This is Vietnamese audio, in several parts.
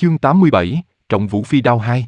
Chương 87, Trọng Vũ Phi Đao 2.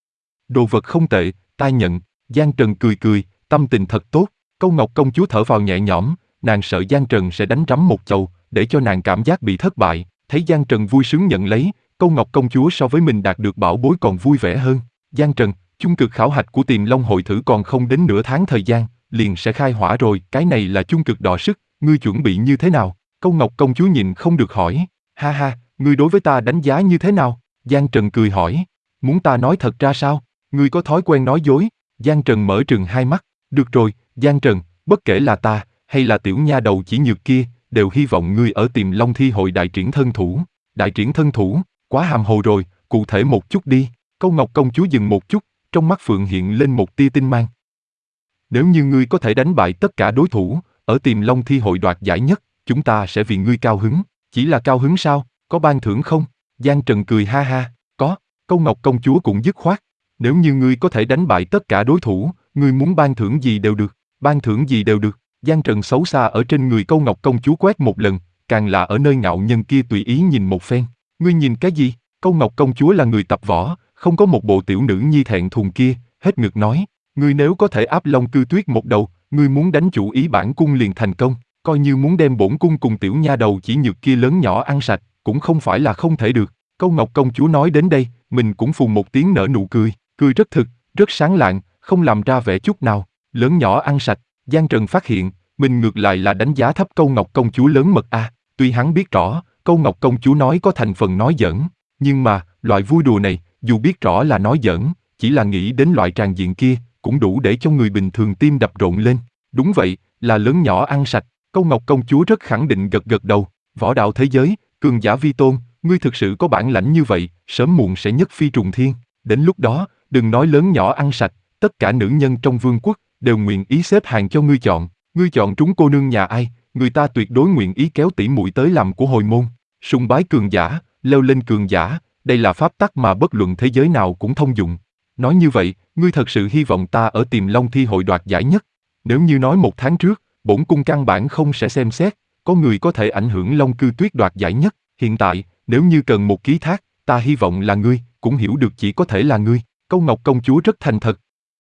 Đồ vật không tệ, ta nhận. Giang Trần cười cười, tâm tình thật tốt. Câu Ngọc công chúa thở vào nhẹ nhõm, nàng sợ Giang Trần sẽ đánh rắm một chầu, để cho nàng cảm giác bị thất bại. Thấy Giang Trần vui sướng nhận lấy, Câu Ngọc công chúa so với mình đạt được bảo bối còn vui vẻ hơn. Giang Trần, chung cực khảo hạch của Tiềm Long hội thử còn không đến nửa tháng thời gian, liền sẽ khai hỏa rồi. Cái này là chung cực đọ sức, ngươi chuẩn bị như thế nào? Câu Ngọc công chúa nhìn không được hỏi. Ha ha, ngươi đối với ta đánh giá như thế nào? Giang Trần cười hỏi. Muốn ta nói thật ra sao? Ngươi có thói quen nói dối. Giang Trần mở trừng hai mắt. Được rồi, Giang Trần, bất kể là ta, hay là tiểu nha đầu chỉ nhược kia, đều hy vọng ngươi ở Tiềm Long thi hội đại triển thân thủ. Đại triển thân thủ, quá hàm hồ rồi, cụ thể một chút đi. Câu Ngọc công chúa dừng một chút, trong mắt Phượng hiện lên một tia tinh mang. Nếu như ngươi có thể đánh bại tất cả đối thủ, ở Tiềm Long thi hội đoạt giải nhất, chúng ta sẽ vì ngươi cao hứng. Chỉ là cao hứng sao, có ban thưởng không? Giang Trần cười ha ha, có. Câu Ngọc công chúa cũng dứt khoát. Nếu như ngươi có thể đánh bại tất cả đối thủ, ngươi muốn ban thưởng gì đều được, ban thưởng gì đều được. Giang Trần xấu xa ở trên người Câu Ngọc công chúa quét một lần, càng là ở nơi ngạo nhân kia tùy ý nhìn một phen. Ngươi nhìn cái gì? Câu Ngọc công chúa là người tập võ, không có một bộ tiểu nữ nhi thẹn thùng kia, hết ngực nói, ngươi nếu có thể áp Long Cư Tuyết một đầu, ngươi muốn đánh chủ ý bản cung liền thành công, coi như muốn đem bổn cung cùng tiểu nha đầu chỉ nhược kia lớn nhỏ ăn sạch, cũng không phải là không thể được. Câu Ngọc công chúa nói đến đây, mình cũng phù một tiếng nở nụ cười, cười rất thực, rất sáng lạng, không làm ra vẻ chút nào. Lớn nhỏ ăn sạch, Giang Trần phát hiện, mình ngược lại là đánh giá thấp Câu Ngọc công chúa lớn mật a. Tuy hắn biết rõ, Câu Ngọc công chúa nói có thành phần nói giỡn, nhưng mà, loại vui đùa này, dù biết rõ là nói giỡn, chỉ là nghĩ đến loại tràng diện kia, cũng đủ để cho người bình thường tim đập rộn lên. Đúng vậy, là lớn nhỏ ăn sạch. Câu Ngọc công chúa rất khẳng định gật gật đầu. Võ đạo thế giới, cường giả vi tôn, ngươi thực sự có bản lãnh như vậy, sớm muộn sẽ nhất phi trùng thiên. Đến lúc đó, đừng nói lớn nhỏ ăn sạch, tất cả nữ nhân trong vương quốc đều nguyện ý xếp hàng cho ngươi chọn. Ngươi chọn trúng cô nương nhà ai, người ta tuyệt đối nguyện ý kéo tỷ muội tới làm của hồi môn. Sùng bái cường giả, leo lên cường giả, đây là pháp tắc mà bất luận thế giới nào cũng thông dụng. Nói như vậy, ngươi thật sự hy vọng ta ở Tiềm Long thi hội đoạt giải nhất? Nếu như nói một tháng trước, bổn cung căn bản không sẽ xem xét, có người có thể ảnh hưởng Long Cư Tuyết đoạt giải nhất. Hiện tại, nếu như cần một ký thác, ta hy vọng là ngươi, cũng hiểu được chỉ có thể là ngươi. Câu Ngọc công chúa rất thành thật.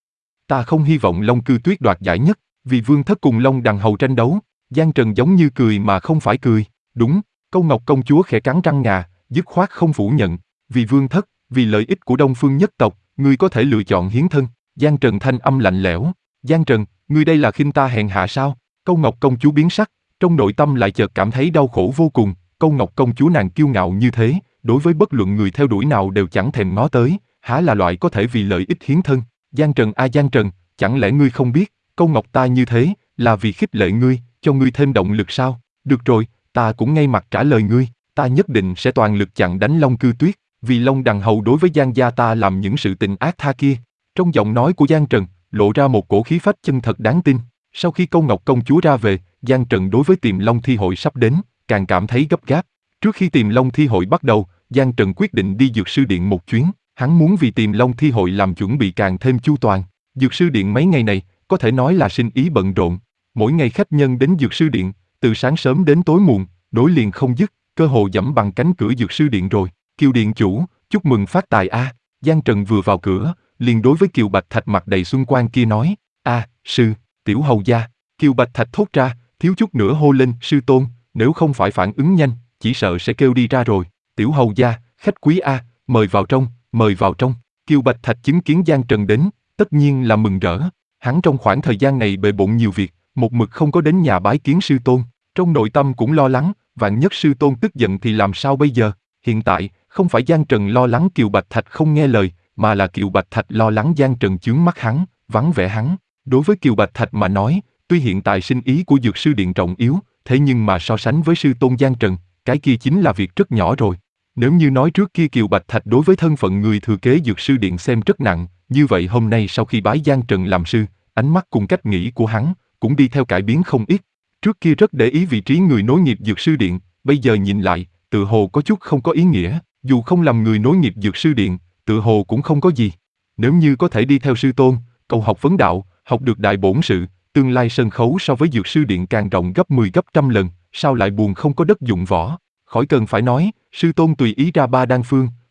Ta không hy vọng Long Cư Tuyết đoạt giải nhất, vì vương thất cùng Long đằng hầu tranh đấu. Giang Trần giống như cười mà không phải cười. Đúng, Câu Ngọc công chúa khẽ cắn răng ngà, dứt khoát không phủ nhận. Vì vương thất, vì lợi ích của Đông Phương nhất tộc, ngươi có thể lựa chọn hiến thân. Giang Trần thanh âm lạnh lẽo. Giang Trần, ngươi đây là khinh ta hèn hạ sao? Câu Ngọc công chúa biến sắc, trong nội tâm lại chợt cảm thấy đau khổ vô cùng. Câu Ngọc công chúa nàng kiêu ngạo như thế, đối với bất luận người theo đuổi nào đều chẳng thèm ngó tới, há là loại có thể vì lợi ích hiến thân. Giang Trần a Giang Trần, chẳng lẽ ngươi không biết, Câu Ngọc ta như thế, là vì khích lệ ngươi, cho ngươi thêm động lực sao? Được rồi, ta cũng ngay mặt trả lời ngươi, ta nhất định sẽ toàn lực chặn đánh Long Cư Tuyết, vì Long đằng hầu đối với Giang gia ta làm những sự tình ác tha kia. Trong giọng nói của Giang Trần, lộ ra một cổ khí phách chân thật đáng tin. Sau khi Câu Ngọc công chúa ra về, Giang Trần đối với Tiềm Long thi hội sắp đến, càng cảm thấy gấp gáp. Trước khi Tiềm Long thi hội bắt đầu, Giang Trần quyết định đi Dược Sư Điện một chuyến, hắn muốn vì Tiềm Long thi hội làm chuẩn bị càng thêm chu toàn. Dược Sư Điện mấy ngày này, có thể nói là sinh ý bận rộn. Mỗi ngày khách nhân đến Dược Sư Điện, từ sáng sớm đến tối muộn, nối liền không dứt, cơ hồ dẫm bằng cánh cửa Dược Sư Điện rồi. Kiều điện chủ, chúc mừng phát tài a. Giang Trần vừa vào cửa, liền đối với Kiều Bạch Thạch mặt đầy xuân quang kia nói, sư, tiểu hầu gia. Kiều Bạch Thạch thốt ra, thiếu chút nữa hô lên, sư tôn, nếu không phải phản ứng nhanh, chỉ sợ sẽ kêu đi ra rồi. Tiểu hầu gia, khách quý a, mời vào trong, mời vào trong. Kiều Bạch Thạch chứng kiến Giang Trần đến, tất nhiên là mừng rỡ. Hắn trong khoảng thời gian này bề bộn nhiều việc, một mực không có đến nhà bái kiến sư tôn. Trong nội tâm cũng lo lắng, vạn nhất sư tôn tức giận thì làm sao bây giờ? Hiện tại, không phải Giang Trần lo lắng Kiều Bạch Thạch không nghe lời, mà là Kiều Bạch Thạch lo lắng Giang Trần chướng mắt hắn, vắng vẻ hắn. Đối với Kiều Bạch Thạch mà nói, tuy hiện tại sinh ý của Dược Sư Điện trọng yếu, thế nhưng mà so sánh với sư tôn Giang Trần, cái kia chính là việc rất nhỏ rồi. Nếu như nói trước kia Kiều Bạch Thạch đối với thân phận người thừa kế Dược Sư Điện xem rất nặng, như vậy hôm nay sau khi bái Giang Trần làm sư, ánh mắt cùng cách nghĩ của hắn cũng đi theo cải biến không ít. Trước kia rất để ý vị trí người nối nghiệp Dược Sư Điện, bây giờ nhìn lại, tự hồ có chút không có ý nghĩa, dù không làm người nối nghiệp Dược Sư Điện, tự hồ cũng không có gì. Nếu như có thể đi theo sư tôn, cầu học vấn đạo, học được đại bổn sự, tương lai sân khấu so với Dược Sư Điện càng rộng gấp 10 gấp trăm lần, sao lại buồn không có đất dụng võ. Khỏi cần phải nói, sư tôn tùy ý ra 3 đan phương,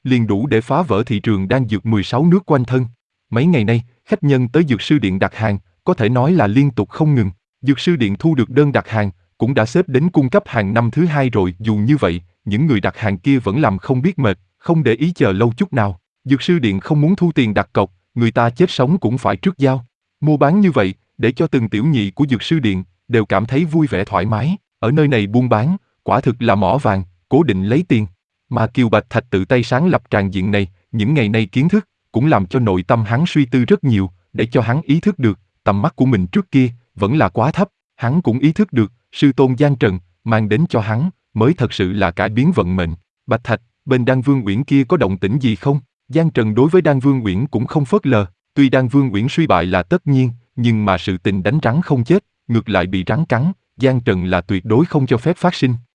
liền đủ để phá vỡ thị trường đan dược 16 nước quanh thân. Mấy ngày nay, khách nhân tới dược sư điện đặt hàng, có thể nói là liên tục không ngừng. Dược sư điện thu được đơn đặt hàng, cũng đã xếp đến cung cấp hàng năm thứ 2 rồi. Dù như vậy, những người đặt hàng kia vẫn làm không biết mệt, không để ý chờ lâu chút nào. Dược sư điện không muốn thu tiền đặt cọc, người ta chết sống cũng phải trước giao. Mua bán như vậy, để cho từng tiểu nhị của dược sư điện đều cảm thấy vui vẻ thoải mái. Ở nơi này buôn bán, quả thực là mỏ vàng, cố định lấy tiền. Mà Kiều Bạch Thạch tự tay sáng lập tràng diện này, những ngày nay kiến thức, cũng làm cho nội tâm hắn suy tư rất nhiều, để cho hắn ý thức được, tầm mắt của mình trước kia, vẫn là quá thấp. Hắn cũng ý thức được, sư tôn Giang Trần, mang đến cho hắn, mới thật sự là cải biến vận mệnh. Bạch Thạch, bên Đan Vương Uyển kia có động tĩnh gì không? Giang Trần đối với Đan Vương Uyển cũng không phớt lờ, tuy Đan Vương Uyển suy bại là tất nhiên, nhưng mà sự tình đánh rắn không chết, ngược lại bị rắn cắn, Giang Trần là tuyệt đối không cho phép phát sinh.